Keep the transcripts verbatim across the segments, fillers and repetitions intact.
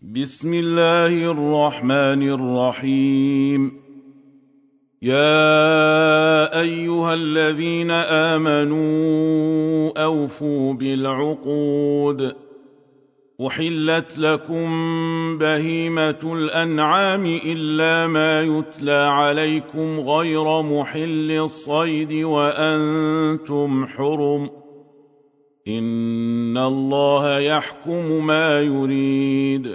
بسم الله الرحمن الرحيم. يا أيها الذين آمنوا أوفوا بالعقود. أحلت لكم بهيمة الأنعام إلا ما يتلى عليكم غير محل الصيد وأنتم حرم. إن الله يحكم ما يريد.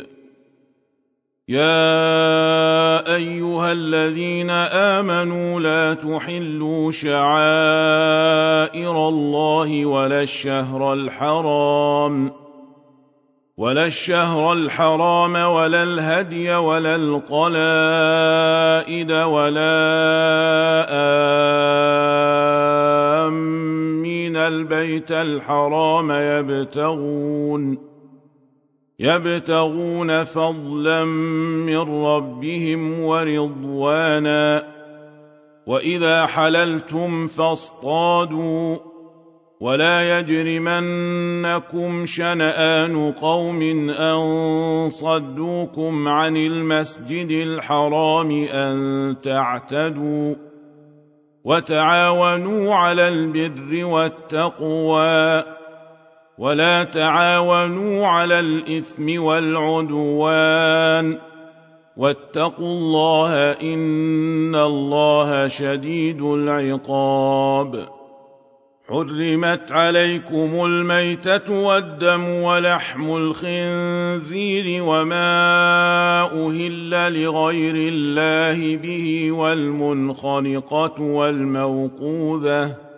يا أيها الذين آمنوا لا تحلوا شعائر الله ولا الشهر الحرام ولا الشهر الحرام ولا الهدي ولا القلائد ولا آمين البيت الحرام يبتغون يبتغون فضلا من ربهم ورضوانا. وإذا حللتم فاصطادوا ولا يجرمنكم شنآن قوم أن صدوكم عن المسجد الحرام أن تعتدوا وتعاونوا على البر والتقوى ولا تعاونوا على الإثم والعدوان واتقوا الله إن الله شديد العقاب. حرمت عليكم الميتة والدم ولحم الخنزير وما أهل لغير الله به والمنخنقة والموقوذة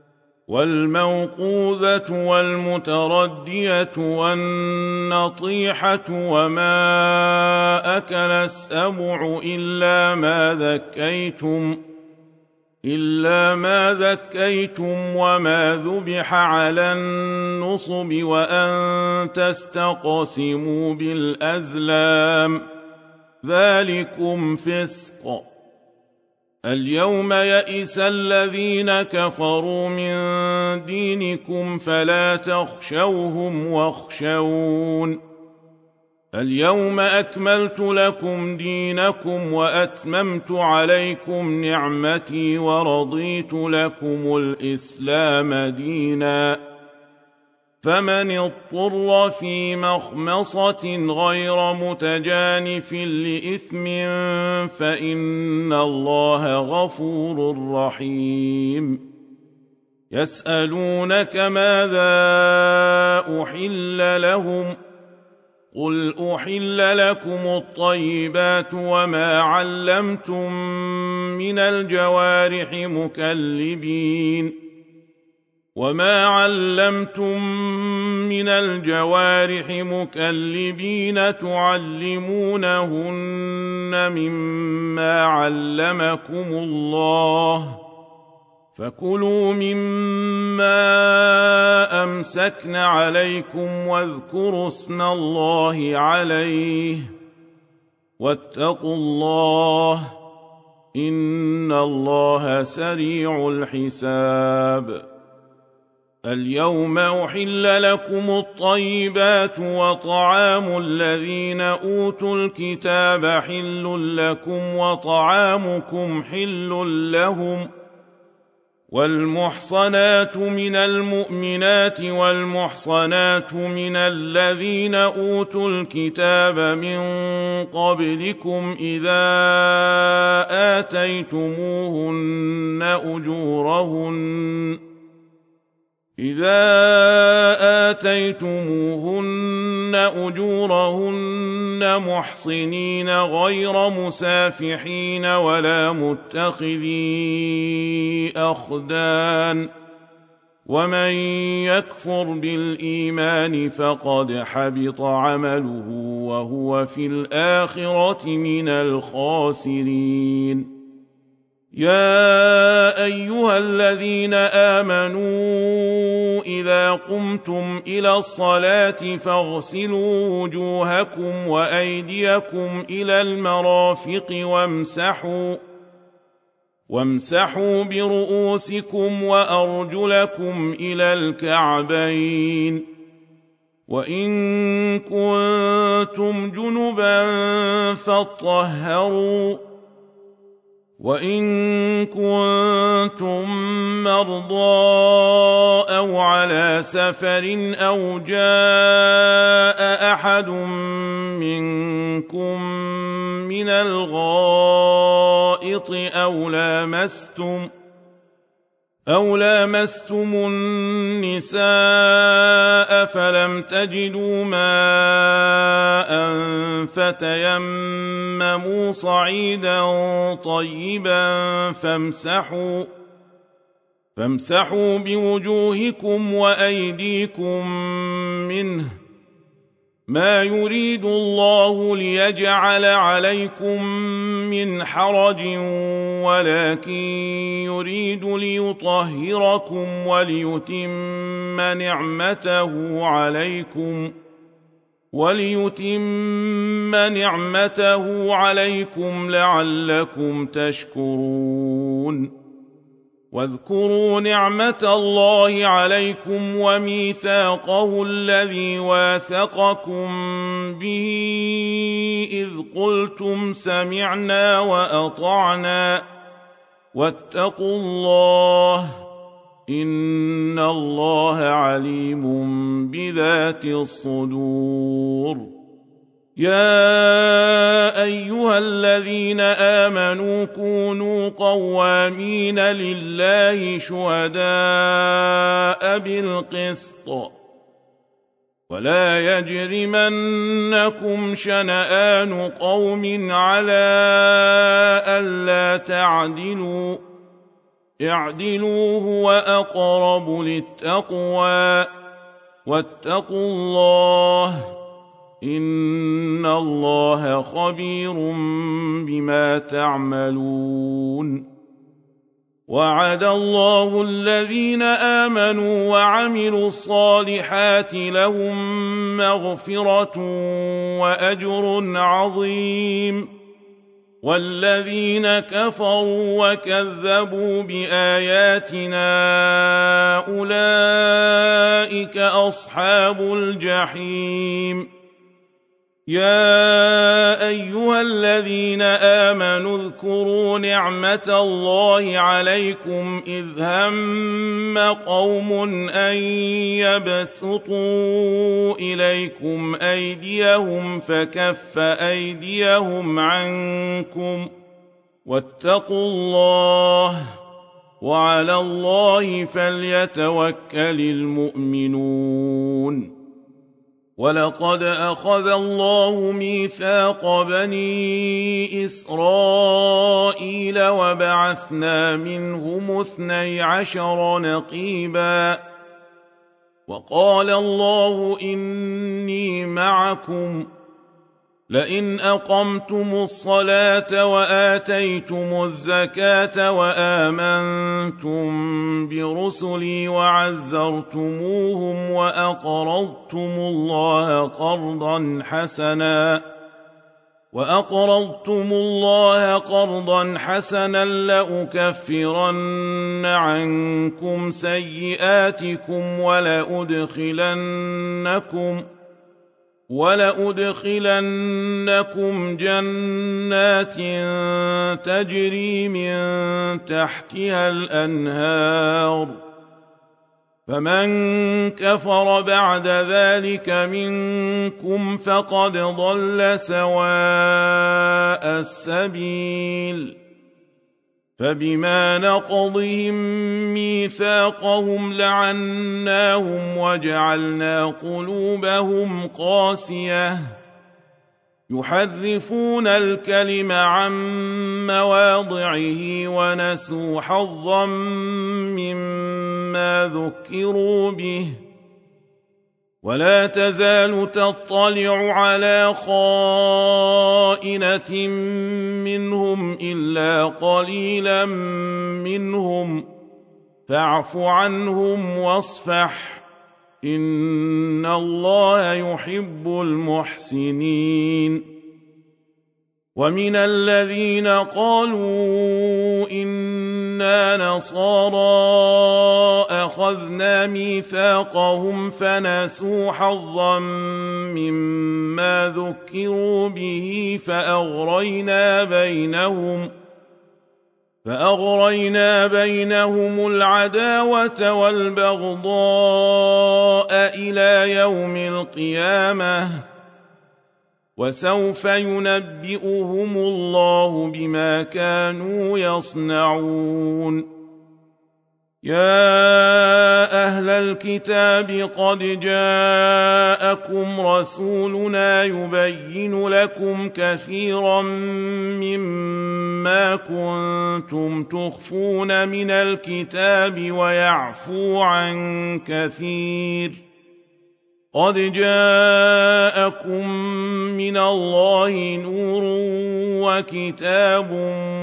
والموقوذة والمتردية والنطيحة وما أكل السبع إلا ما ذكيتم إلا ما ذكيتم وما ذبح على النصب وأن تستقسموا بالأزلام ذلكم فسق. اليوم يئس الذين كفروا من دينكم فلا تخشوهم واخشون. اليوم أكملت لكم دينكم وأتممت عليكم نعمتي ورضيت لكم الإسلام دينا. فمن اضطر في مخمصة غير متجانف لإثم فإن الله غفور رحيم. يسألونك ماذا أحل لهم قل أحل لكم الطيبات وما علمتم من الجوارح مكلبين وما علمتم من الجوارح مكلبين تعلمونهن مما علمكم الله فكلوا مما أمسكن عليكم واذكروا اسم الله عليه واتقوا الله إن الله سريع الحساب. اليوم أحل لكم الطيبات وطعام الذين أوتوا الكتاب حل لكم وطعامكم حل لهم. والمحصنات من المؤمنات والمحصنات من الذين أوتوا الكتاب من قبلكم إذا آتيتموهن أجورهن إذا آتيتموهن أجورهن محصنين غير مسافحين ولا متخذي أخدان ومن يكفر بالإيمان فقد حبط عمله وهو في الآخرة من الخاسرين. يا أيها الذين آمنوا إذا قمتم إلى الصلاة فاغسلوا وجوهكم وأيديكم إلى المرافق وامسحوا وامسحوا برؤوسكم وأرجلكم إلى الكعبين وإن كنتم جنبا فاطهروا وإن كنتم مرضى أو على سفر أو جاء أحد منكم من الغائط أو لامستم أو لامستم النساء فلم تجدوا ماء فتيمموا صعيدا طيبا فامسحوا فامسحوا بوجوهكم وأيديكم منه ما يريد الله ليجعل عليكم من حرج ولكن يريد ليطهركم وليتم نعمته عليكم وليتم نعمته عليكم لعلكم تشكرون واذكروا نعمة الله عليكم وميثاقه الذي واثقكم به إذ قلتم سمعنا وأطعنا واتقوا الله إن الله عليم بذات الصدور يا أيها الذين آمنوا كونوا قوامين لله شهداء بالقسط ولا يجرمنكم شنآن قوم على ألا تعدلوا اعدلوا هو أقرب للتقوى واتقوا الله إن الله خبير بما تعملون وعد الله الذين آمنوا وعملوا الصالحات لهم مغفرة وأجر عظيم والذين كفروا وكذبوا بآياتنا أولئك أصحاب الجحيم يا أيها الذين آمنوا اذكروا نعمة الله عليكم إذ هم قوم أن يبسطوا إليكم أيديهم فكف أيديهم عنكم واتقوا الله وعلى الله فليتوكل المؤمنون ولقد أخذ الله ميثاق بني إسرائيل وبعثنا منهم اثني عشر نقيبا وقال الله إني معكم لئن أقمتم الصلاة وآتيتم الزكاة وآمنتم برسلي وعزرتموهم وأقرضتم الله قرضا حسنا وأقرضتم الله قرضا حسنا لأكفرن عنكم سيئاتكم ولأدخلنكم ولأدخلنكم جنات تجري من تحتها الأنهار فمن كفر بعد ذلك منكم فقد ضل سواء السبيل فبما نقضهم ميثاقهم لعناهم وجعلنا قلوبهم قاسية يحرفون الكلم عن مواضعه ونسوا حظا مما ذكروا به ولا تزال تطلع على خائنة منهم إلا قليلا منهم فاعف عنهم واصفح إن الله يحب المحسنين ومن الذين قالوا إن إنا نصارى أخذنا ميثاقهم فنسوا حظا مما ذكروا به فأغرينا بينهم فأغرينا بينهم العداوة والبغضاء إلى يوم القيامة وسوف ينبئهم الله بما كانوا يصنعون يا أهل الكتاب قد جاءكم رسولنا يبين لكم كثيرا مما كنتم تخفون من الكتاب ويعفو عن كثير قد جاءكم من الله نور وكتاب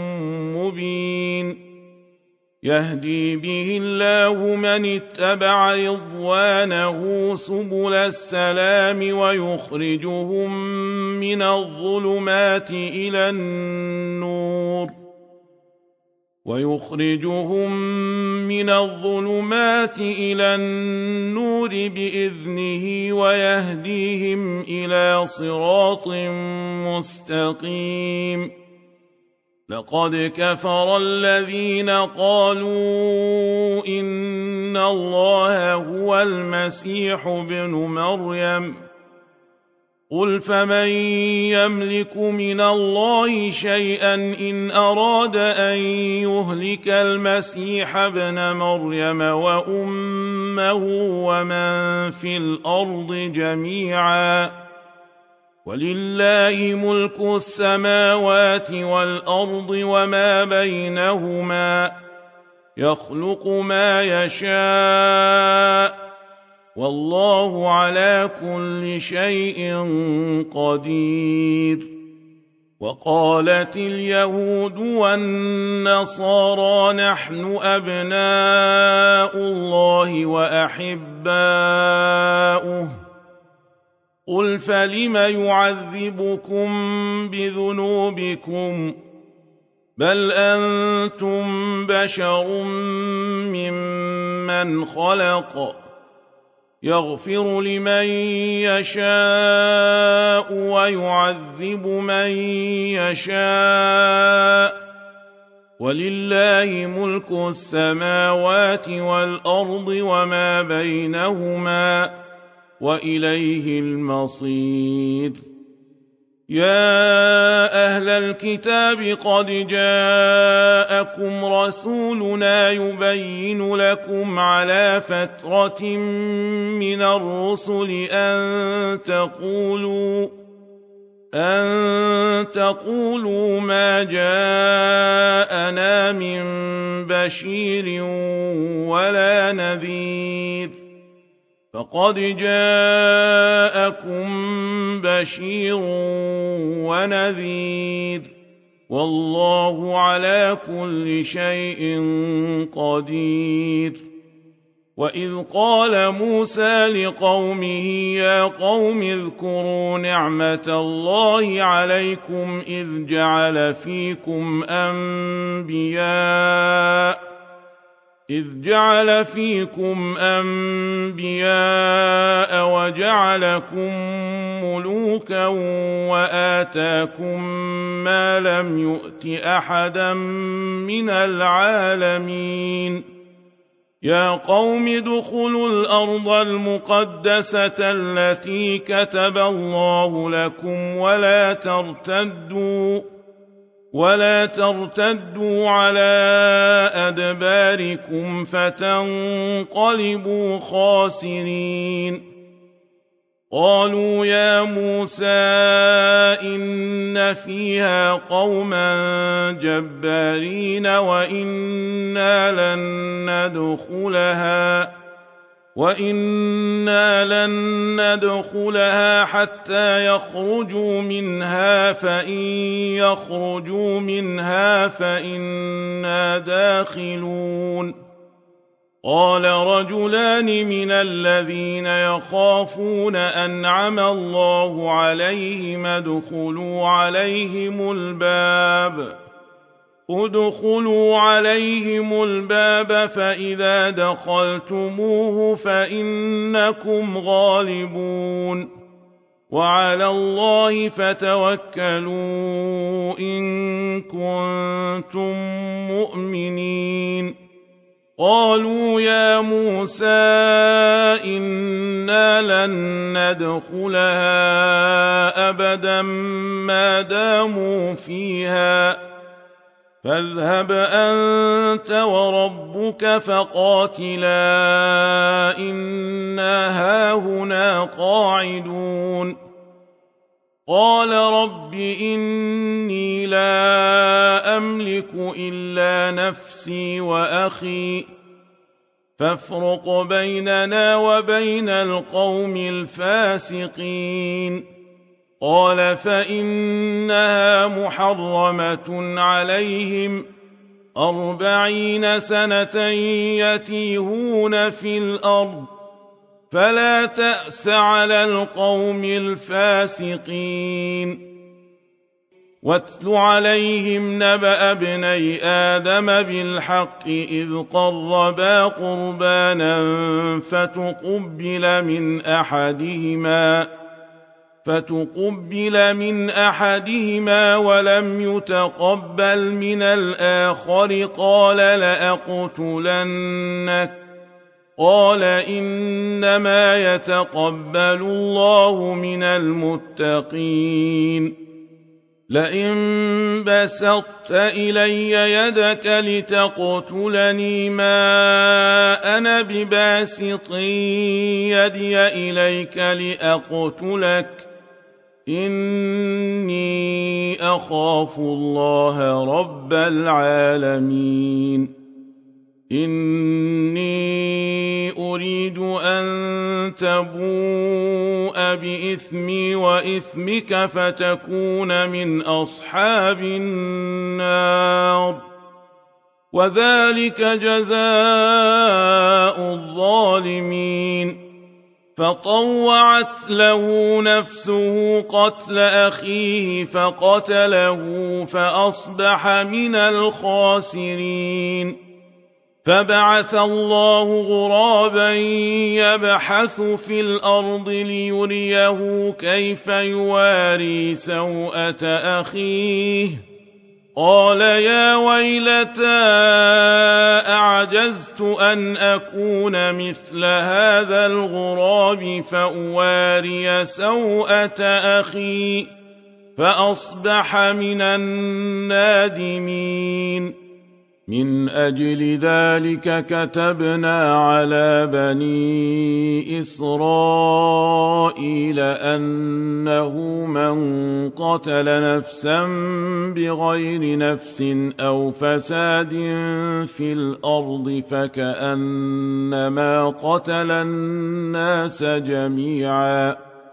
مبين يهدي به الله من اتبع رضوانه سبل السلام ويخرجهم من الظلمات إلى النور ويخرجهم من الظلمات إلى النور بإذنه ويهديهم إلى صراط مستقيم لقد كفر الذين قالوا إن الله هو المسيح ابن مريم قل فمن يملك من الله شيئا إن أراد أن يهلك المسيح ابن مريم وأمه ومن في الأرض جميعا ولله ملك السماوات والأرض وما بينهما يخلق ما يشاء والله على كل شيء قدير وقالت اليهود والنصارى نحن أبناء الله وأحباؤه قل فلم يعذبكم بذنوبكم بل أنتم بشر ممن خلق يغفر لمن يشاء ويعذب من يشاء ولله ملك السماوات والأرض وما بينهما وإليه المصير يا أهل الكتاب قد جاءكم رسولنا يبين لكم على فترة من الرسل أن تقولوا أن تقولوا ما جاءنا من بشير ولا نذير فقد جاءكم بشير ونذير والله على كل شيء قدير وإذ قال موسى لقومه يا قوم اذكروا نعمة الله عليكم إذ جعل فيكم أنبياء إذ جعل فيكم أنبياء وجعلكم ملوكا وآتاكم ما لم يؤت أحدا من العالمين يا قوم ادخلوا الأرض المقدسة التي كتب الله لكم ولا ترتدوا ولا ترتدوا على أدباركم فتنقلبوا خاسرين قالوا يا موسى إن فيها قوما جبارين وإنا لن ندخلها وإنا لن ندخلها حتى يخرجوا منها فإن يخرجوا منها فإنا داخلون قال رجلان من الذين يخافون أنعم الله عليهم ادخلوا عليهم الباب ادخلوا عليهم الباب فإذا دخلتموه فإنكم غالبون وعلى الله فتوكلوا إن كنتم مؤمنين قالوا يا موسى إنا لن ندخلها أبدا ما داموا فيها فاذهب أنت وربك فقاتلا إنا هاهنا قاعدون قال رب إني لا أملك إلا نفسي وأخي فافرق بيننا وبين القوم الفاسقين قال فإنها محرمة عليهم أربعين سنة يتيهون في الأرض فلا تأس على القوم الفاسقين واتل عليهم نبأ ابني آدم بالحق إذ قربا قربانا فتقبل من أحدهما فتقبل من أحدهما ولم يتقبل من الآخر قال لأقتلنك قال إنما يتقبل الله من المتقين لئن بسطت إلي يدك لتقتلني ما أنا بباسط يدي إليك لأقتلك إني أخاف الله رب العالمين إني أريد أن تبوء بإثمي وإثمك فتكون من أصحاب النار وذلك جزاء الظالمين فطوعت له نفسه قتل أخيه فقتله فأصبح من الخاسرين فبعث الله غرابا يبحث في الأرض ليريه كيف يواري سوءة أخيه قال يا ويلتى أعجزت أن أكون مثل هذا الغراب فأواري سوءة أخي فأصبح من النادمين من أجل ذلك كتبنا على بني إسرائيل أنه من قتل نفسا بغير نفس أو فساد في الأرض فكأنما قتل الناس جميعا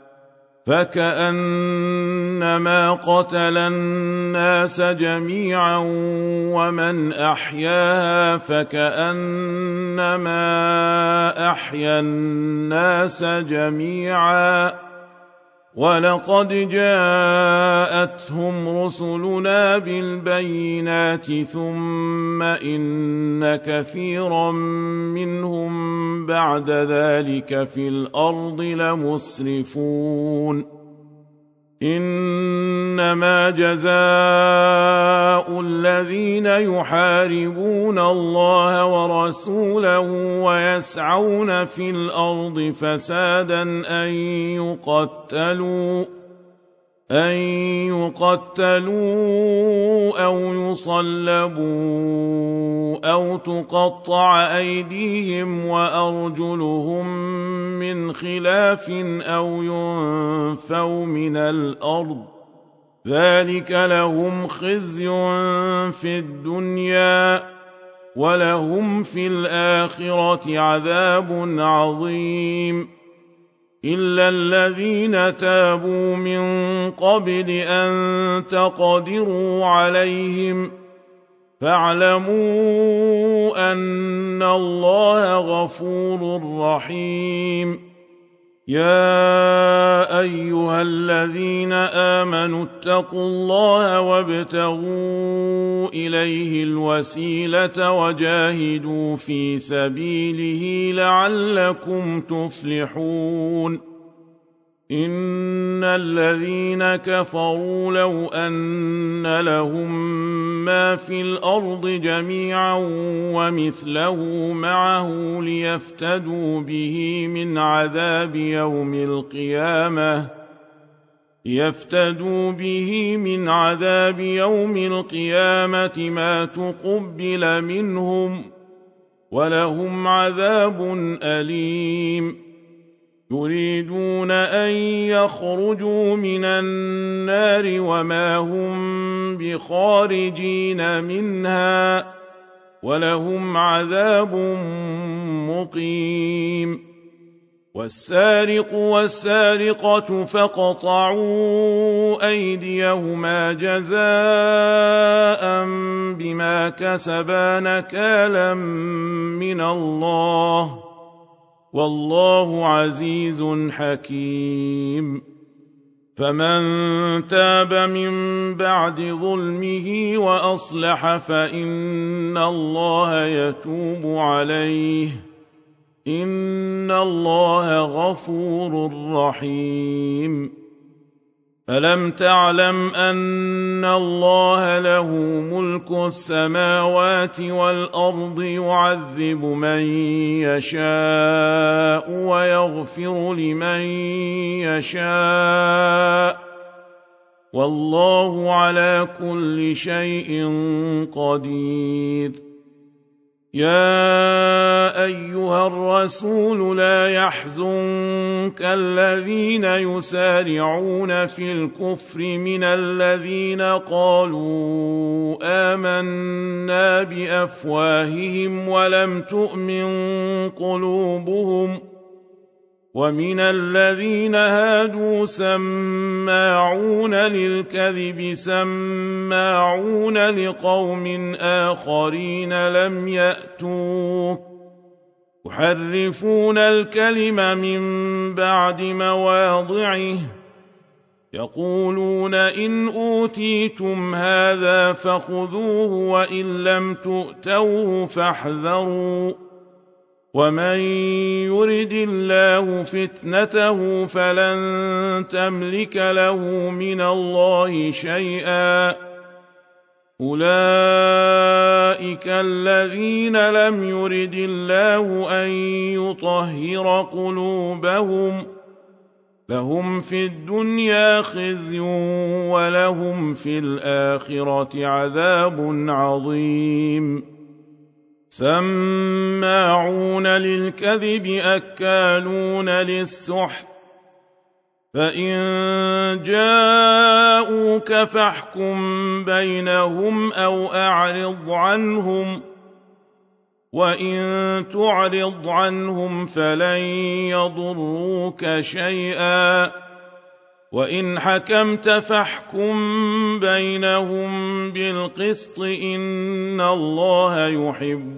فكأنما قتل الناس جميعا ومن أحياها فكأنما أحيا الناس جميعا ولقد جاءتهم رسلنا بالبينات ثم إن كثيرا منهم بعد ذلك في الأرض لمسرفون إنما جزاء الذين يحاربون الله ورسوله ويسعون في الأرض فسادا أن يقتلوا أن يقتلوا أو يصلبوا أو تقطع أيديهم وأرجلهم من خلاف أو ينفوا من الأرض ذلك لهم خزي في الدنيا ولهم في الآخرة عذاب عظيم إلا الذين تابوا من قبل أن تقدروا عليهم فاعلموا أن الله غفور رحيم يا أيها الذين آمنوا اتقوا الله وابتغوا إليه الوسيلة وجاهدوا في سبيله لعلكم تفلحون إن الذين كفروا لو أن لهم ما في الأرض جميعا ومثله معه ليفتدوا به من عذاب يوم القيامة يفتدوا به من عذاب يوم القيامة ما تقبل منهم ولهم عذاب أليم يريدون أن يخرجوا من النار وما هم بخارجين منها ولهم عذاب مقيم والسارق والسارقة فاقطعوا أيديهما جزاء بما كسبا نكالا من الله والله عزيز حكيم فمن تاب من بعد ظلمه وأصلح فإن الله يتوب عليه إن الله غفور رحيم ألم تعلم أن الله له ملك السماوات والأرض يعذب من يشاء ويغفر لمن يشاء والله على كل شيء قدير يا أيها الرسول لا يحزنك الذين يسارعون في الكفر من الذين قالوا آمنا بأفواههم ولم تؤمن قلوبهم ومن الذين هادوا سماعون للكذب سماعون لقوم آخرين لم يأتوك يحرفون الكلم من بعد مواضعه يقولون إن أوتيتم هذا فخذوه وإن لم تؤتوه فاحذروا ومن يرد الله فتنته فلن تملك له من الله شيئا أولئك الذين لم يرد الله أن يطهر قلوبهم لهم في الدنيا خزي ولهم في الآخرة عذاب عظيم سماعون للكذب أكالون للسحت فإن جاءوك فاحكم بينهم أو أعرض عنهم وإن تعرض عنهم فلن يضروك شيئا وإن حكمت فاحكم بينهم بالقسط إن الله يحب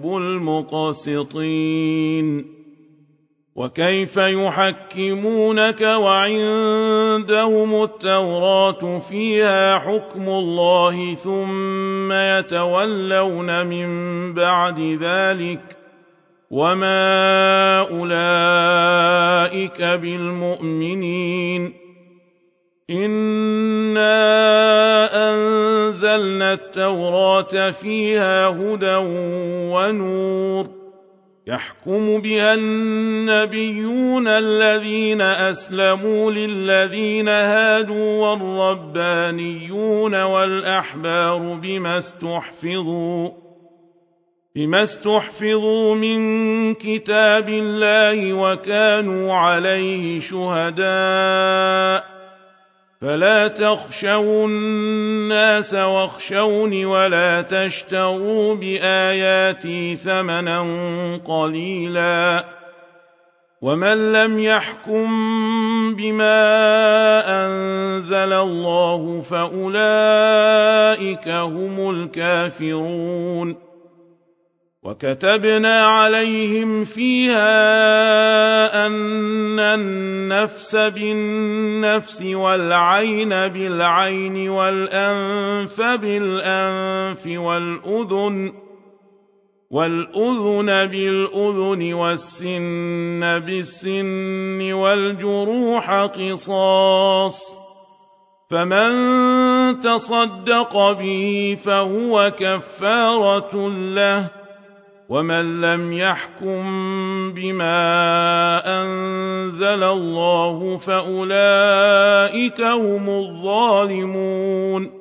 المقسطين وكيف يحكمونك وعندهم التوراة فيها حكم الله ثم يتولون من بعد ذلك وما أولئك بالمؤمنين إنا أنزلنا التوراة فيها هدى ونور يحكم بها النبيون الذين أسلموا للذين هادوا والربانيون والأحبار بما استحفظوا بما استحفظوا من كتاب الله وكانوا عليه شهداء فلا تخشوا الناس واخشوني ولا تشتروا بآياتي ثمنا قليلا ومن لم يحكم بما أنزل الله فأولئك هم الكافرون وكتبنا عليهم فيها أن النفس بالنفس والعين بالعين والأنف بالأنف والأذن والأذن بالأذن والسن بالسن والجروح قصاص، فمن تصدق به فهو كفارة له، ومن لم يحكم بما أنزل الله فأولئك هم الظالمون.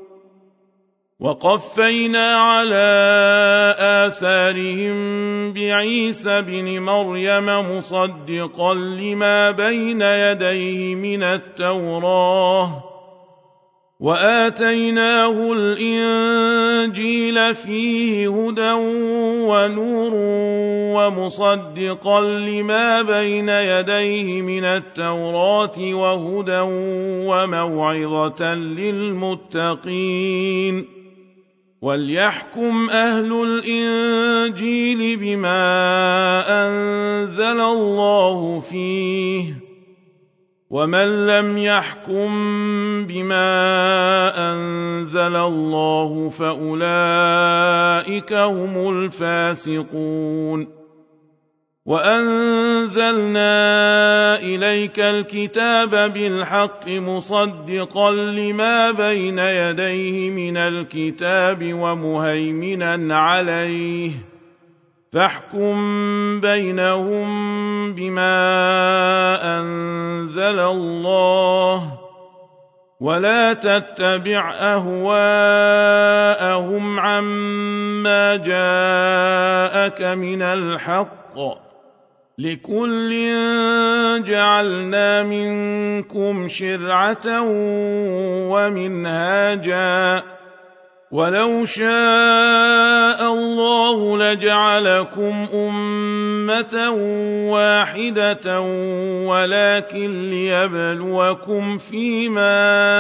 وقفينا على آثارهم بعيسى بن مريم مصدقا لما بين يديه من التوراة، وآتيناه الإنجيل فيه هدى ونور ومصدقا لما بين يديه من التوراة وهدى وموعظة للمتقين. وليحكم أهل الإنجيل بما أنزل الله فيه، ومن لم يحكم بما أنزل الله فأولئك هم الفاسقون. وأنزلنا إليك الكتاب بالحق مصدقا لما بين يديه من الكتاب ومهيمنا عليه، فاحكم بينهم بما أنزل الله، ولا تتبع أهواءهم عما جاءك من الحق، لكل جعلنا منكم شرعة ومنهاجا، ولو شاء الله لجعلكم أمة واحدة ولكن ليبلوكم فيما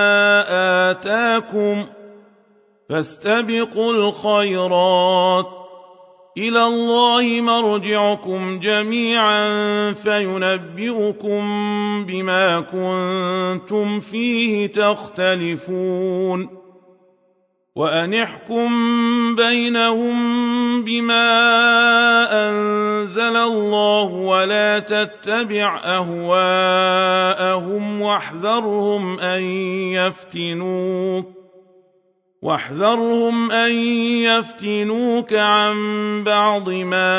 آتاكم، فاستبقوا الخيرات، إلى الله مرجعكم جميعا فينبئكم بما كنتم فيه تختلفون. وأن احكم بينهم بما أنزل الله ولا تتبع أهواءهم واحذرهم أن يفتنوك واحذرهم أن يفتنوك عن بعض ما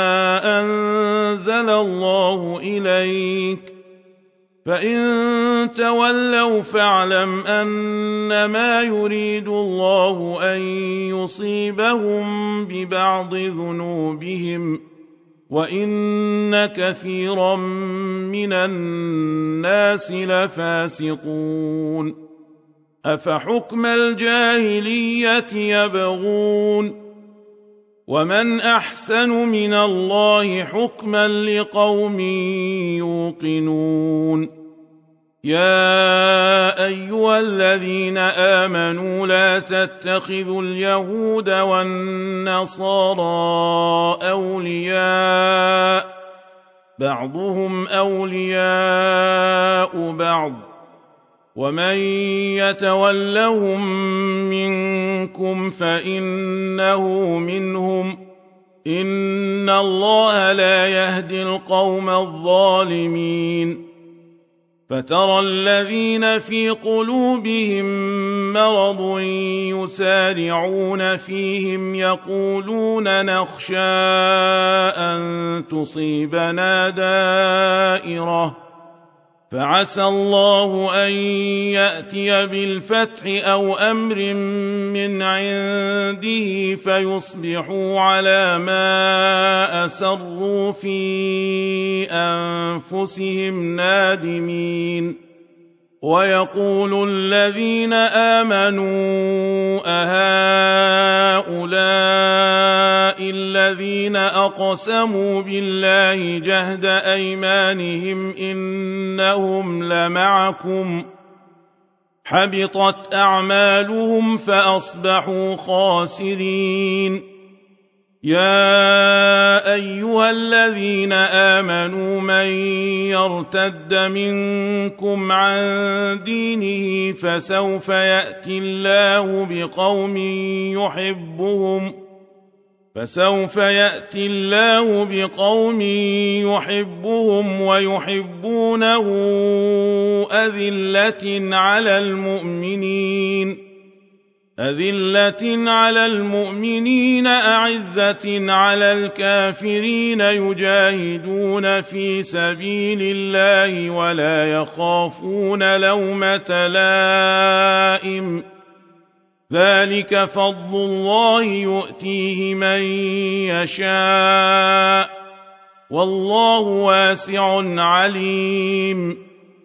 أنزل الله إليك، فإن تولوا فاعلم أنما يريد الله أن يصيبهم ببعض ذنوبهم، وإن كثيرا من الناس لفاسقون. أفحكم الجاهلية يبغون، ومن أحسن من الله حكما لقوم يوقنون. يا أيها الذين آمنوا لا تتخذوا اليهود والنصارى أولياء، بعضهم أولياء بعض، ومن يتولهم منكم فإنه منهم، إن الله لا يهدي القوم الظالمين. فترى الذين في قلوبهم مرض يسارعون فيهم يقولون نخشى أن تصيبنا دائرة، فعسى الله أن يأتي بالفتح أو أمر من عنده فيصبحوا على ما أسروا في أنفسهم نادمين. ويقول الذين آمنوا أهؤلاء الذين أقسموا بالله جهد أيمانهم إنهم لمعكم، حبطت أعمالهم فأصبحوا خاسرين. يا أيها الذين آمنوا من يرتد منكم عن دينه فسوف يأتي الله بقوم يحبهم فسوف يأتي الله بقوم يحبهم ويحبونه أذلة على المؤمنين أذلة على المؤمنين أعزة على الكافرين يجاهدون في سبيل الله ولا يخافون لومة لائم ذلك فضل الله يؤتيه من يشاء والله واسع عليم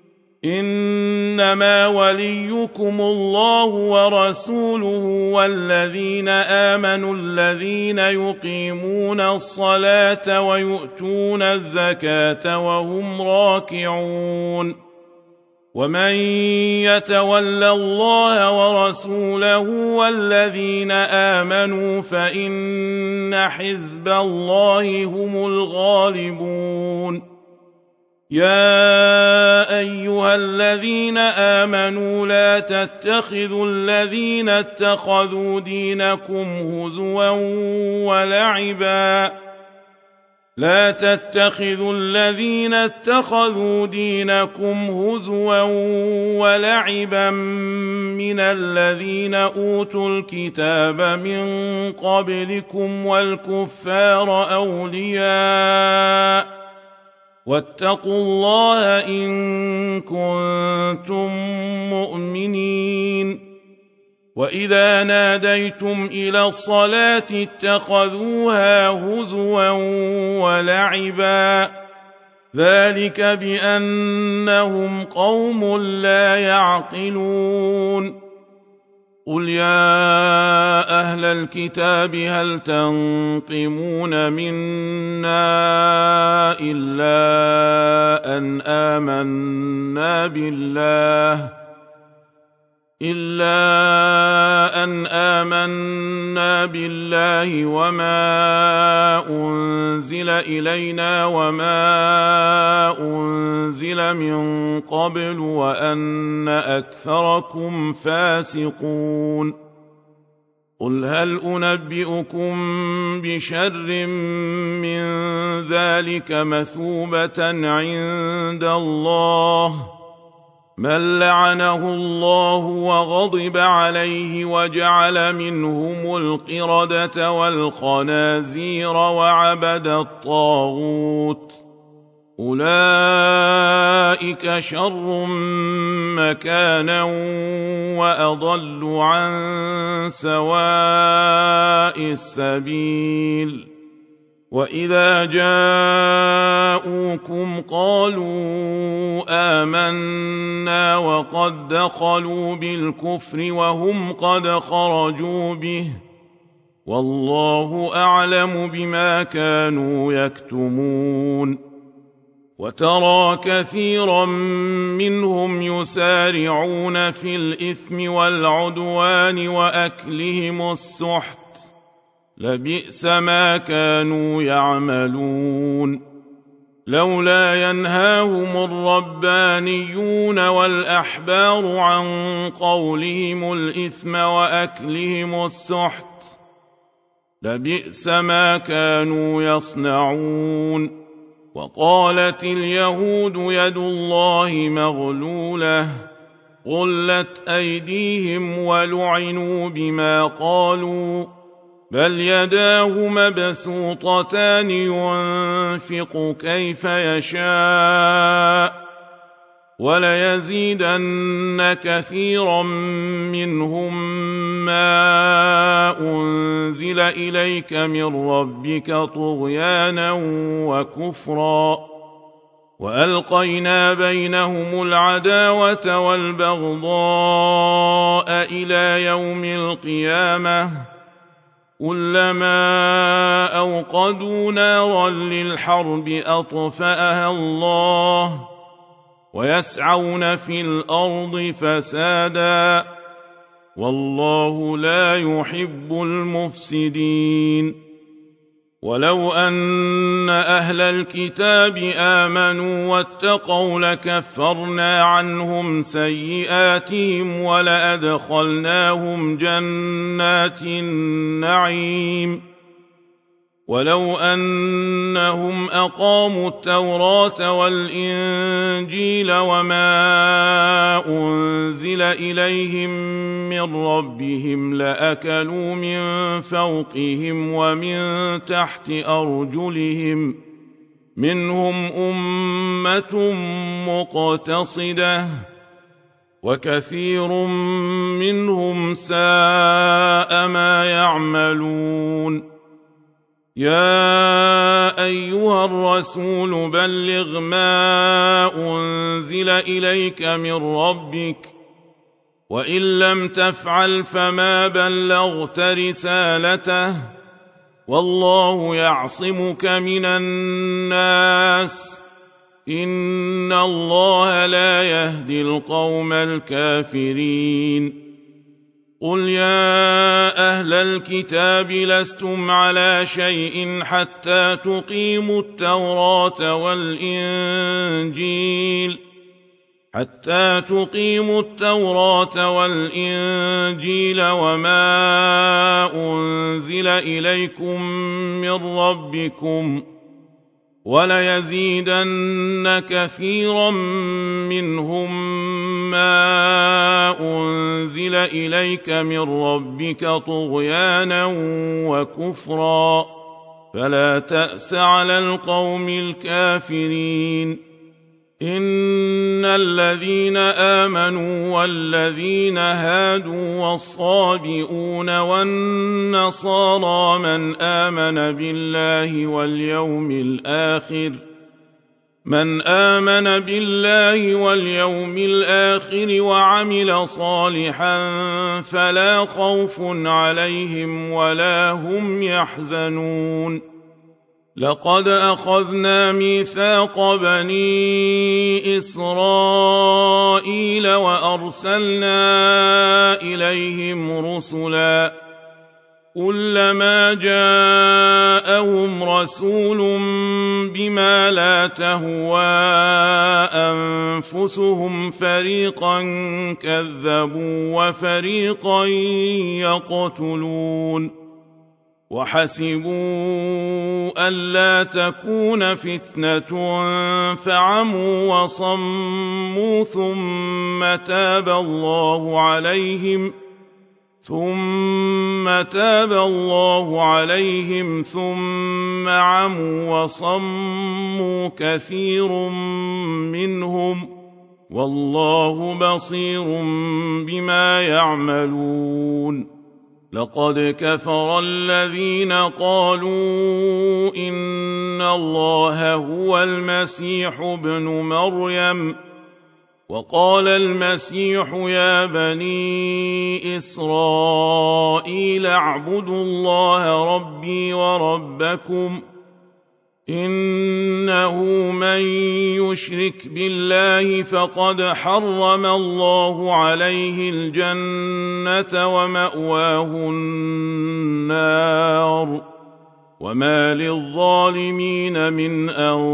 إنما وليكم الله ورسوله والذين آمنوا الذين يقيمون الصلاة ويؤتون الزكاة وهم راكعون ومن يتول الله ورسوله والذين آمنوا فإن حزب الله هم الغالبون يا أيها الذين آمنوا لا تتخذوا الذين اتخذوا دينكم هزوا ولعبا لا تتخذوا الذين اتخذوا دينكم هزوا ولعبا من الذين أوتوا الكتاب من قبلكم والكفار أولياء واتقوا الله إن كنتم مؤمنين وإذا ناديتم إلى الصلاة اتخذوها هزوا ولعبا ذلك بأنهم قوم لا يعقلون قل يا أهل الكتاب هل تنقمون منا إلا أن آمنا بالله إلا أن آمنا بالله وما أنزل إلينا وما أنزل من قبل وأن أكثركم فاسقون قل هل أنبئكم بشر من ذلك مثوبة عند الله من لعنه الله وغضب عليه وجعل منهم القردة والخنازير وعبد الطاغوت أولئك شر مكانا وأضل عن سواء السبيل وإذا جاءوكم قالوا آمنا وقد دخلوا بالكفر وهم قد خرجوا به والله أعلم بما كانوا يكتمون وترى كثيرا منهم يسارعون في الإثم والعدوان وأكلهم السحت لبئس ما كانوا يعملون لولا ينهاهم الربانيون والأحبار عن قولهم الإثم وأكلهم السحت لبئس ما كانوا يصنعون وقالت اليهود يد الله مغلولة غلت أيديهم ولعنوا بما قالوا بل يداه مبسوطتان ينفق كيف يشاء وليزيدن كثيرا منهم ما أنزل إليك من ربك طغيانا وكفرا وألقينا بينهم العداوة والبغضاء إلى يوم القيامة كلما أوقدوا نارا للحرب أطفأها الله ويسعون في الأرض فسادا والله لا يحب المفسدين ولو أن أهل الكتاب آمنوا واتقوا لكفرنا عنهم سيئاتهم ولأدخلناهم جنات النعيم ولو أنهم أقاموا التوراة والإنجيل وما أنزل إليهم من ربهم لأكلوا من فوقهم ومن تحت أرجلهم منهم أمة مقتصدة وكثير منهم ساء ما يعملون يا أيها الرسول بلغ ما أنزل إليك من ربك وإن لم تفعل فما بلغت رسالته والله يعصمك من الناس إن الله لا يهدي القوم الكافرين قل يا أهل الكتاب لستم على شيء حتى تقيموا التوراة والإنجيل حتى تقيموا التوراة والإنجيل وما أنزل إليكم من ربكم وليزيدن كثيرا منهم ما أنزل إليك من ربك طغيانا وكفرا فلا تأس على القوم الكافرين إن الذين آمنوا والذين هادوا والصابئون والنصارى من آمن بالله واليوم الآخر من آمن بالله واليوم الآخر وعمل صالحا فلا خوف عليهم ولا هم يحزنون لقد أخذنا ميثاق بني إسرائيل وأرسلنا إليهم رسلا كلما جاءهم رسول بما لا تهوى أنفسهم فريقا كذبوا وفريقا يقتلون وحسبوا ألا تكون فتنة فعموا وصموا ثم تاب الله عليهم ثم تاب الله عليهم ثم عموا وصموا كثير منهم والله بصير بما يعملون لقد كفر الذين قالوا إن الله هو المسيح ابن مريم وقال المسيح يا بني إسرائيل اعبدوا الله ربي وربكم إنه من يشرك بالله فقد حرم الله عليه الجنة ومأواه النار وما للظالمين من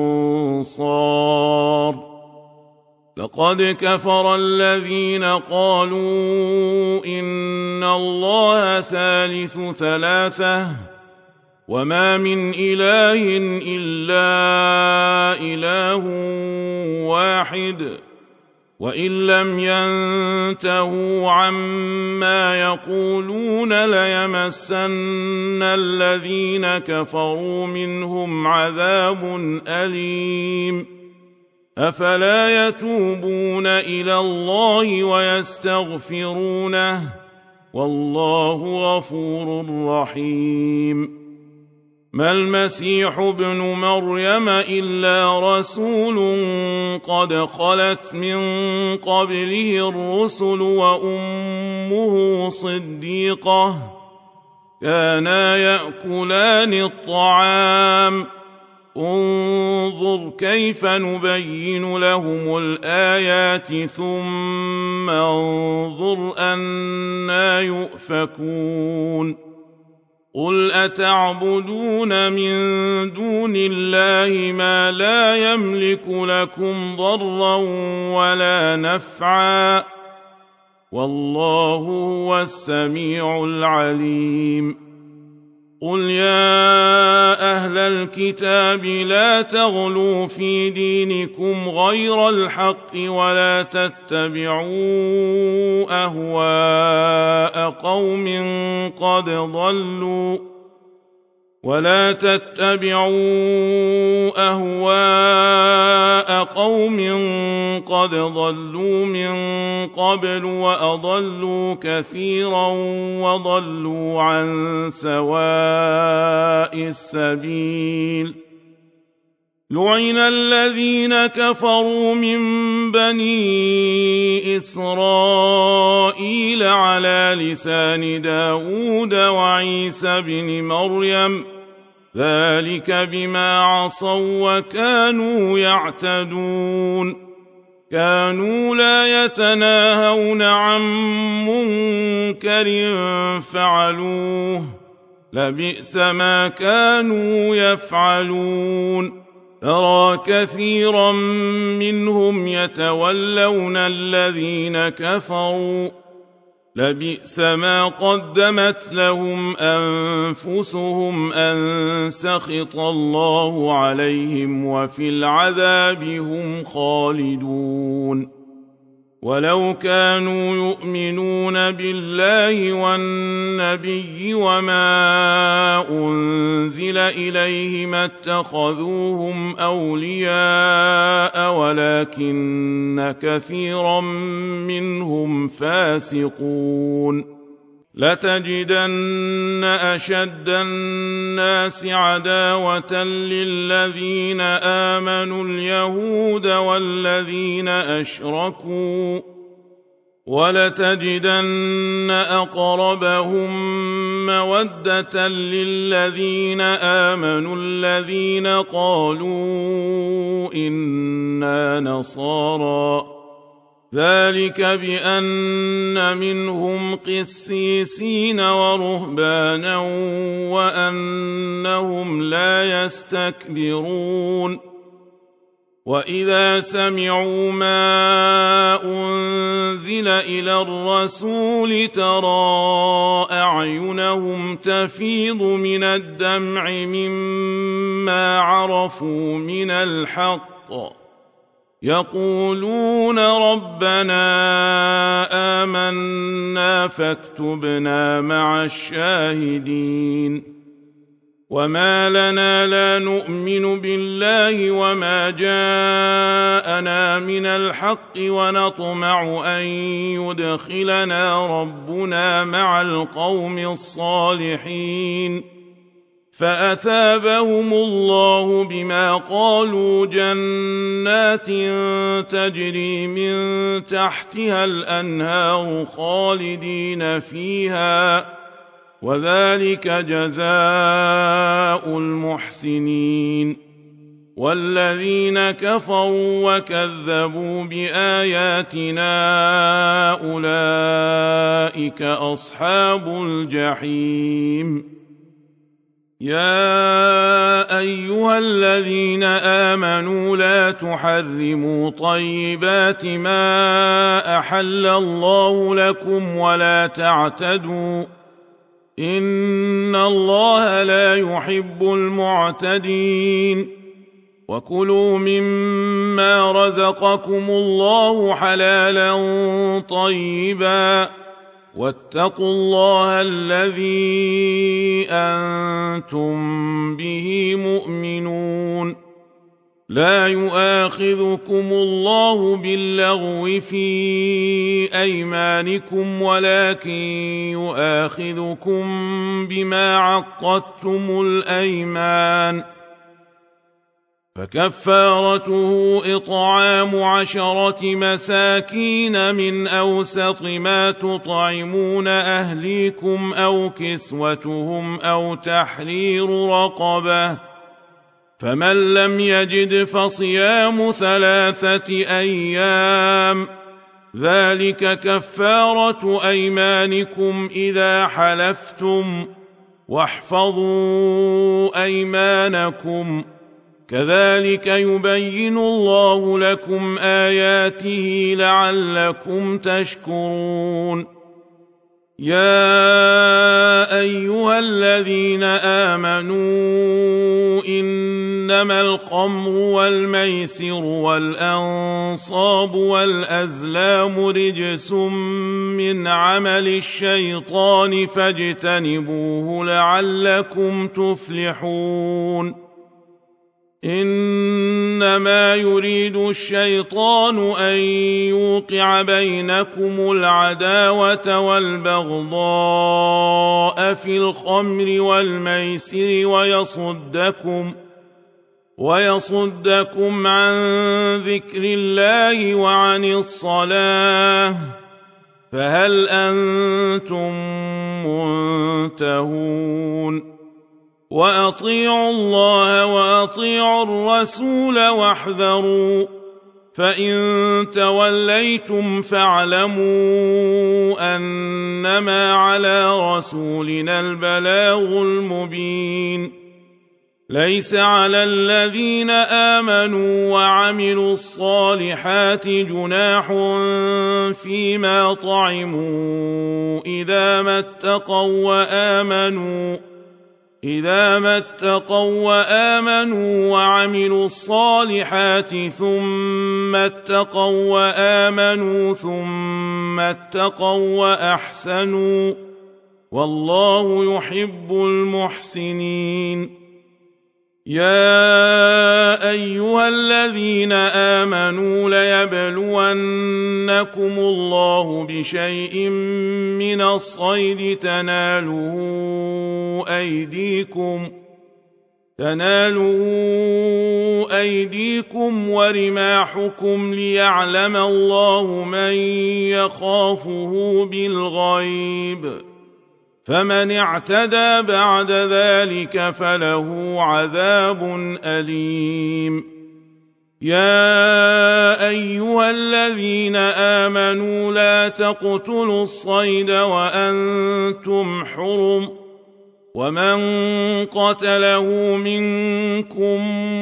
أنصار لقد كفر الذين قالوا إن الله ثالث ثلاثة وما من إله إلا إله واحد وإن لم ينتهوا عما يقولون ليمسن الذين كفروا منهم عذاب أليم أفلا يتوبون إلى الله ويستغفرونه والله غفور رحيم ما المسيح ابن مريم إلا رسول قد خلت من قبله الرسل وأمه صديقة كانا يأكلان الطعام انظر كيف نبين لهم الآيات ثم انظر أنى يؤفكون قل أتعبدون من دون الله ما لا يملك لكم ضرا ولا نفعا والله هو السميع العليم قل يا أهل الكتاب لا تغلوا في دينكم غير الحق ولا تتبعوا أهواء قوم قد ضلوا ولا تتبعوا أهواء قوم قد ضلوا من قبل وأضلوا كثيرا وضلوا عن سواء السبيل لعن الذين كفروا من بني إسرائيل على لسان داود وعيسى بن مريم ذلك بما عصوا وكانوا يعتدون كانوا لا يتناهون عن منكر فعلوه لبئس ما كانوا يفعلون ترى كثيرا منهم يتولون الذين كفروا لبئس ما قدمت لهم أنفسهم أن سخط الله عليهم وفي العذاب هم خالدون ولو كانوا يؤمنون بالله والنبي وما أنزل إليه ما اتخذوهم أولياء ولكن كثيرا منهم فاسقون لتجدن أشد الناس عداوة للذين آمنوا اليهود والذين أشركوا ولتجدن أقربهم مودة للذين آمنوا الذين قالوا إنا نصارى ذلك بأن منهم قسيسين ورهبانا وأنهم لا يستكبرون وإذا سمعوا ما أنزل إلى الرسول ترى أعينهم تفيض من الدمع مما عرفوا من الحق يقولون ربنا آمنا فاكتبنا مع الشاهدين وما لنا لا نؤمن بالله وما جاءنا من الحق ونطمع أن يدخلنا ربنا مع القوم الصالحين فأثابهم الله بما قالوا جنات تجري من تحتها الأنهار خالدين فيها وذلك جزاء المحسنين والذين كفروا وكذبوا بآياتنا أولئك أصحاب الجحيم يا أيها الذين آمنوا لا تحرموا طيبات ما أحل الله لكم ولا تعتدوا إن الله لا يحب المعتدين وكلوا مما رزقكم الله حلالا طيبا واتقوا الله الذي أنتم به مؤمنون لا يؤاخذكم الله باللغو في أيمانكم ولكن يؤاخذكم بما عقدتم الأيمان فكفارته إطعام عشرة مساكين من أوسط ما تطعمون أهليكم أو كسوتهم أو تحرير رقبة فمن لم يجد فصيام ثلاثة أيام ذلك كفارة أيمانكم إذا حلفتم واحفظوا أيمانكم كذلك يبين الله لكم آياته لعلكم تشكرون يا أيها الذين آمنوا إنما الخمر والميسر والأنصاب والأزلام رجس من عمل الشيطان فاجتنبوه لعلكم تفلحون إنما يريد الشيطان أن يوقع بينكم العداوة والبغضاء في الخمر والميسر ويصدكم ويصدكم عن ذكر الله وعن الصلاة فهل أنتم منتهون وأطيعوا الله وأطيعوا الرسول واحذروا فإن توليتم فاعلموا أنما على رسولنا البلاغ المبين ليس على الذين آمنوا وعملوا الصالحات جناح فيما طعموا إذا ما اتقوا وآمنوا إذا ما اتقوا وآمنوا وعملوا الصالحات ثم اتقوا وآمنوا ثم اتقوا وأحسنوا والله يحب المحسنين يا أيها الذين آمنوا ليبلونكم الله بشيء من الصيد تناله أيديكم تناله أيديكم ورماحكم ليعلم الله من يخافه بالغيب فمن اعتدى بعد ذلك فله عذاب أليم يا أيها الذين آمنوا لا تقتلوا الصيد وأنتم حرم ومن قتله منكم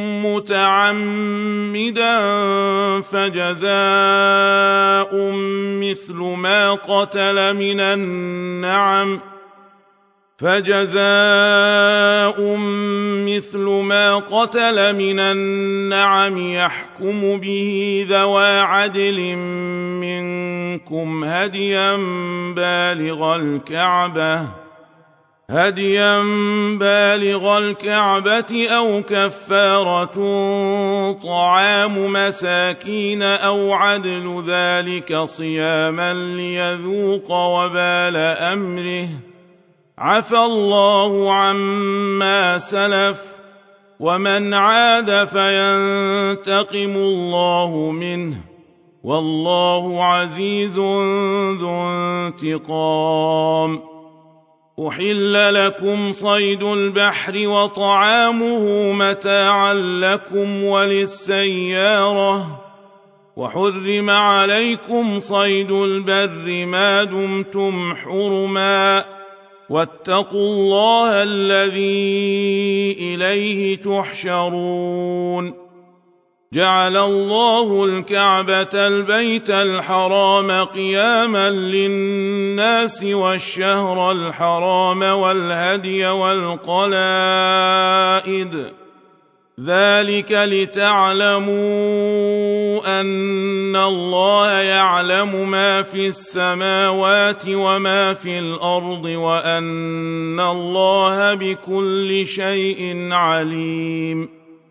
متعمدا فجزاء مثل ما قتل من النعم فجزاء مثل ما قتل من النعم يحكم به ذوى عدل منكم هديا بالغ الكعبة هديا بالغ الكعبة أو كفارة طعام مساكين أو عدل ذلك صياما ليذوق وبال أمره عفى الله عما سلف ومن عاد فينتقم الله منه والله عزيز ذو انتقام أحل لكم صيد البحر وطعامه متاعا لكم وللسيارة وحرم عليكم صيد البر ما دمتم حرما واتقوا الله الذي إليه تحشرون جعل الله الكعبة البيت الحرام قياما للناس والشهر الحرام والهدي والقلائد ذلك لتعلموا أن الله يعلم ما في السماوات وما في الأرض وأن الله بكل شيء عليم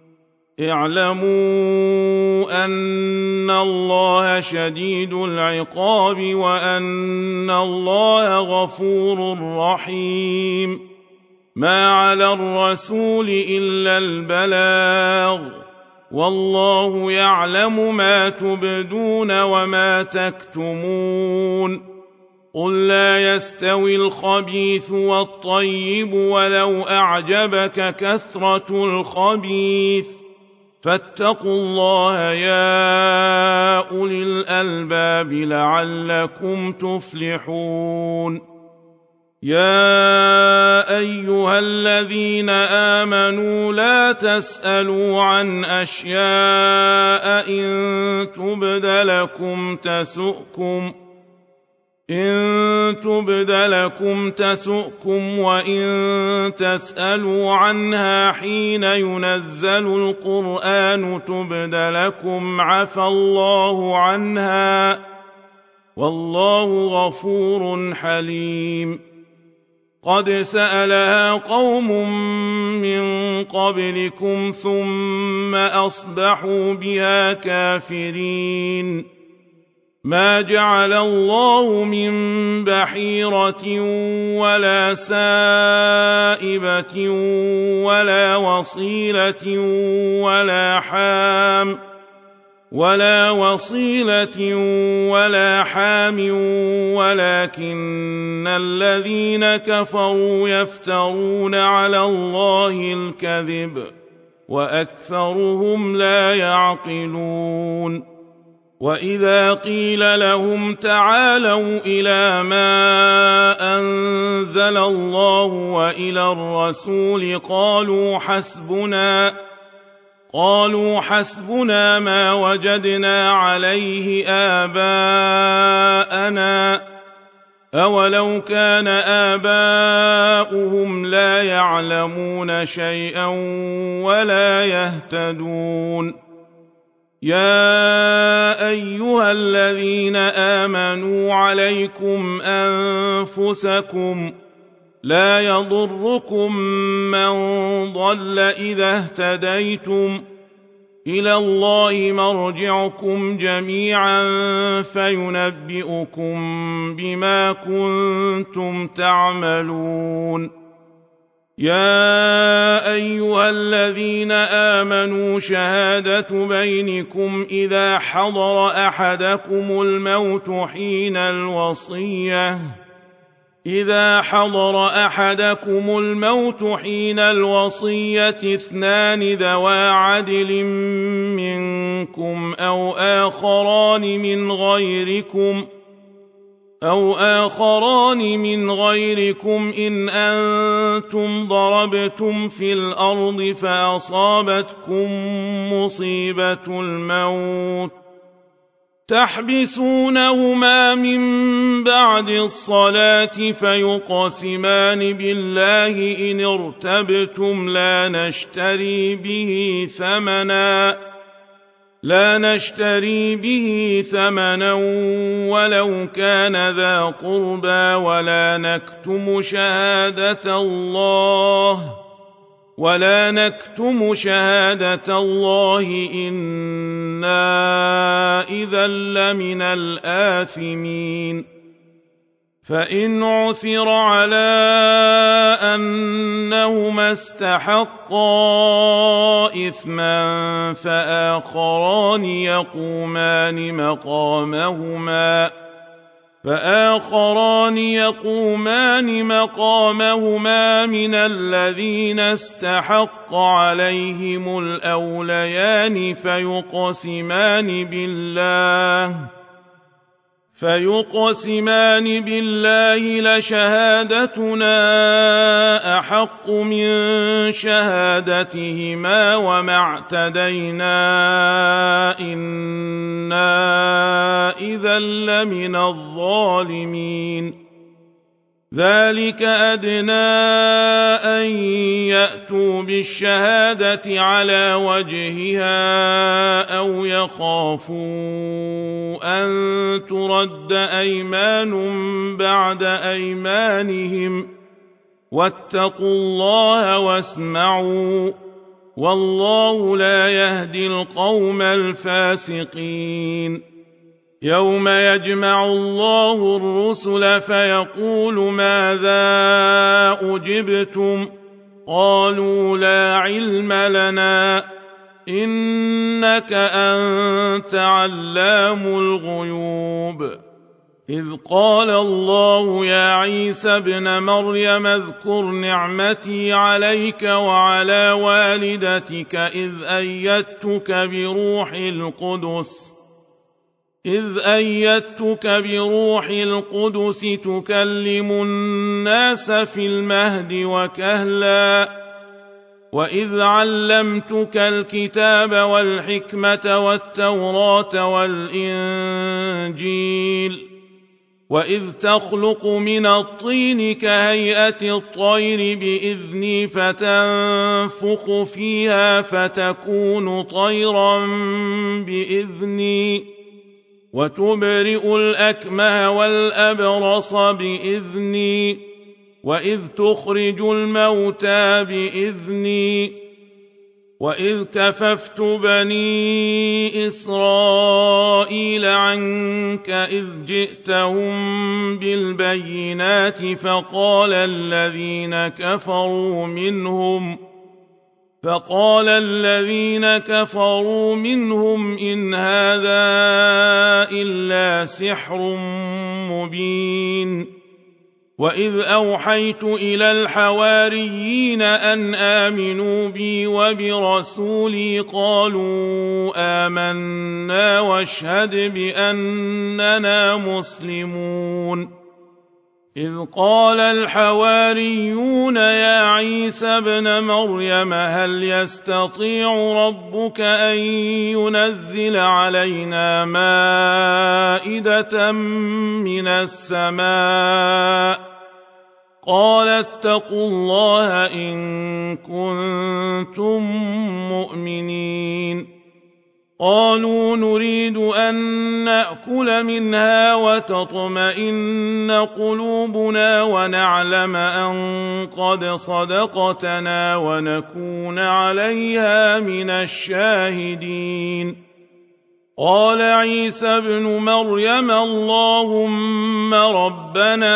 اعلموا أن الله شديد العقاب وأن الله غفور رحيم ما على الرسول إلا البلاغ والله يعلم ما تبدون وما تكتمون قل لا يستوي الخبيث والطيب ولو أعجبك كثرة الخبيث فاتقوا الله يا أولي الألباب لعلكم تفلحون يا أيها الذين آمنوا لا تسألوا عن أشياء إن تبد لكم تسؤكم إن تبد لكم تسؤكم وإن تسألوا عنها حين ينزل القرآن تبد لكم عفى الله عنها والله غفور حليم. قد سألها قوم من قبلكم ثم أصبحوا بها كافرين. ما جعل الله من بحيرة ولا سائبة ولا وصيلة ولا حام ولا وصيلة ولا حام ولكن الذين كفروا يفترون على الله الكذب وأكثرهم لا يعقلون. وإذا قيل لهم تعالوا إلى ما أنزل الله وإلى الرسول قالوا حسبنا قالوا حسبنا ما وجدنا عليه آباءنا أولو كان آباؤهم لا يعلمون شيئا ولا يهتدون. يا أيها الذين آمنوا عليكم أنفسكم لا يضركم من ضل إذا اهتديتم إلى الله مرجعكم جميعا فينبئكم بما كنتم تعملون. يا أيها الذين آمنوا شهادة بينكم إذا حضر أحدكم الموت حين الوصية إذا حضر أحدكم الموت حين الوصية اثنان ذوى عدل منكم أو آخران من غيركم أو آخران من غيركم إن أنتم ضربتم في الأرض فأصابتكم مصيبة الموت تحبسونهما من بعد الصلاة فيقسمان بالله إن ارتبتم لا نشتري به ثمنا لا نشتري به ثمنا ولو كان ذا قربى ولا نكتم شهادة الله ولا نكتم شهادة الله إنا إذا لمن الآثمين. فإن عثر على أنهما استحقا إثما فآخران يقومان مقامهما فآخران يقومان مقامهما من الذين استحق عليهم الأوليان فيقسمان بالله فيقسمان بالله لشهادتنا أحق من شهادتهما وما اعتدينا إنا إذا لمن الظالمين. ذلك أدنى أن يأتوا بالشهادة على وجهها أو يخافوا أن ترد أيمان بعد أيمانهم واتقوا الله واسمعوا والله لا يهدي القوم الفاسقين. يوم يجمع الله الرسل فيقول ماذا أجبتم قالوا لا علم لنا إنك أنت علام الغيوب. إذ قال الله يا عيسى ابن مريم اذكر نعمتي عليك وعلى والدتك إذ أيدتك بروح القدس إذ أيدتك بروح القدس تكلم الناس في المهد وكهلا وإذ علمتك الكتاب والحكمة والتوراة والإنجيل وإذ تخلق من الطين كهيئة الطير بإذني فتنفخ فيها فتكون طيرا بإذني وتبرئ الأكمه والأبرص بإذني وإذ تخرج الموتى بإذني وإذ كففت بني إسرائيل عنك إذ جئتهم بالبينات فقال الذين كفروا منهم فقال الذين كفروا منهم إن هذا إلا سحر مبين وإذ أوحيت إلى الحواريين أن آمنوا بي وبرسولي قالوا آمنا واشهد بأننا مسلمون إذ قال الحواريون يا عيسى ابن مريم هل يستطيع ربك أن ينزل علينا مائدة من السماء قال اتقوا الله إن كنتم مؤمنين قالوا نريد أن نأكل منها وتطمئن قلوبنا ونعلم أن قد صدقتنا ونكون عليها من الشاهدين قال عيسى ابن مريم اللهم ربنا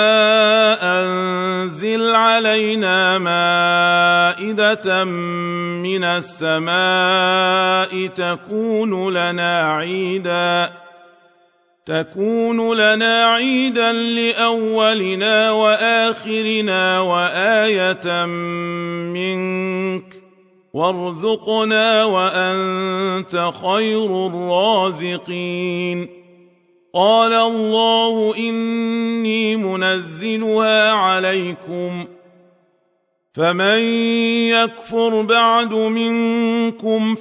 أنزل علينا مائدة من السماء تكون لنا عيدا تكون لنا عيدا لأولنا وآخرنا وآية منك وارزقنا وأنت خير الرازقين قال الله إني منزلها عليكم فمن يكفر بعد منكم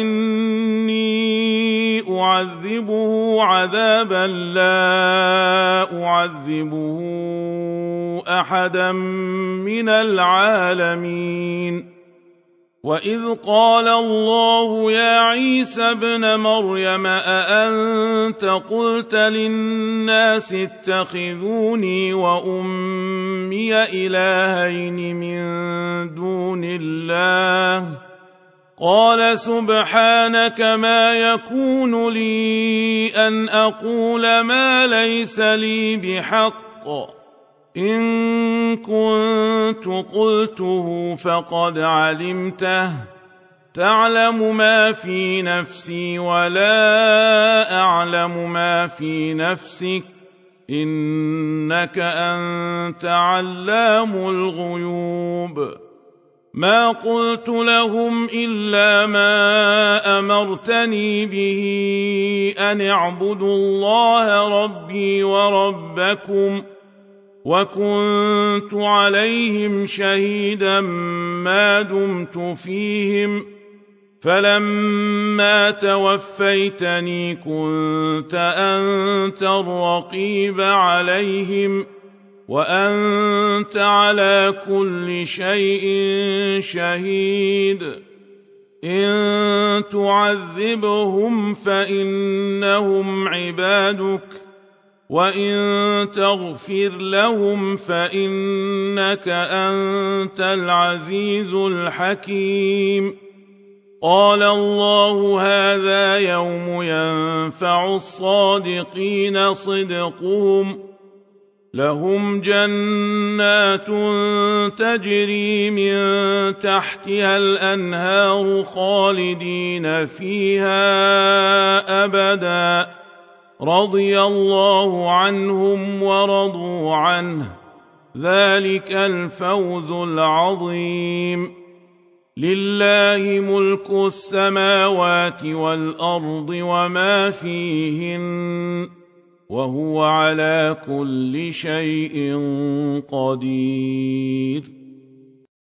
فإني أعذبه عذابا لا أعذبه أحدا من العالمين وإذ قال الله يا عيسى ابن مريم أأنت قلت للناس اتخذوني وأمي إلهين من دون الله قال سبحانك ما يكون لي أن أقول ما ليس لي بحق إن كنت قلته فقد علمته تعلم ما في نفسي ولا أعلم ما في نفسك إنك أنت علام الغيوب ما قلت لهم إلا ما أمرتني به أن اعبدوا الله ربي وربكم وكنت عليهم شهيدا ما دمت فيهم فلما توفيتني كنت أنت الرقيب عليهم وأنت على كل شيء شهيد إن تعذبهم فإنهم عبادك وإن تغفر لهم فإنك أنت العزيز الحكيم قال الله هذا يوم ينفع الصادقين صدقهم لهم جنات تجري من تحتها الأنهار خالدين فيها أبدا رضي الله عنهم ورضوا عنه ذلك الفوز العظيم لله ملك السماوات والأرض وما فيهن وهو على كل شيء قدير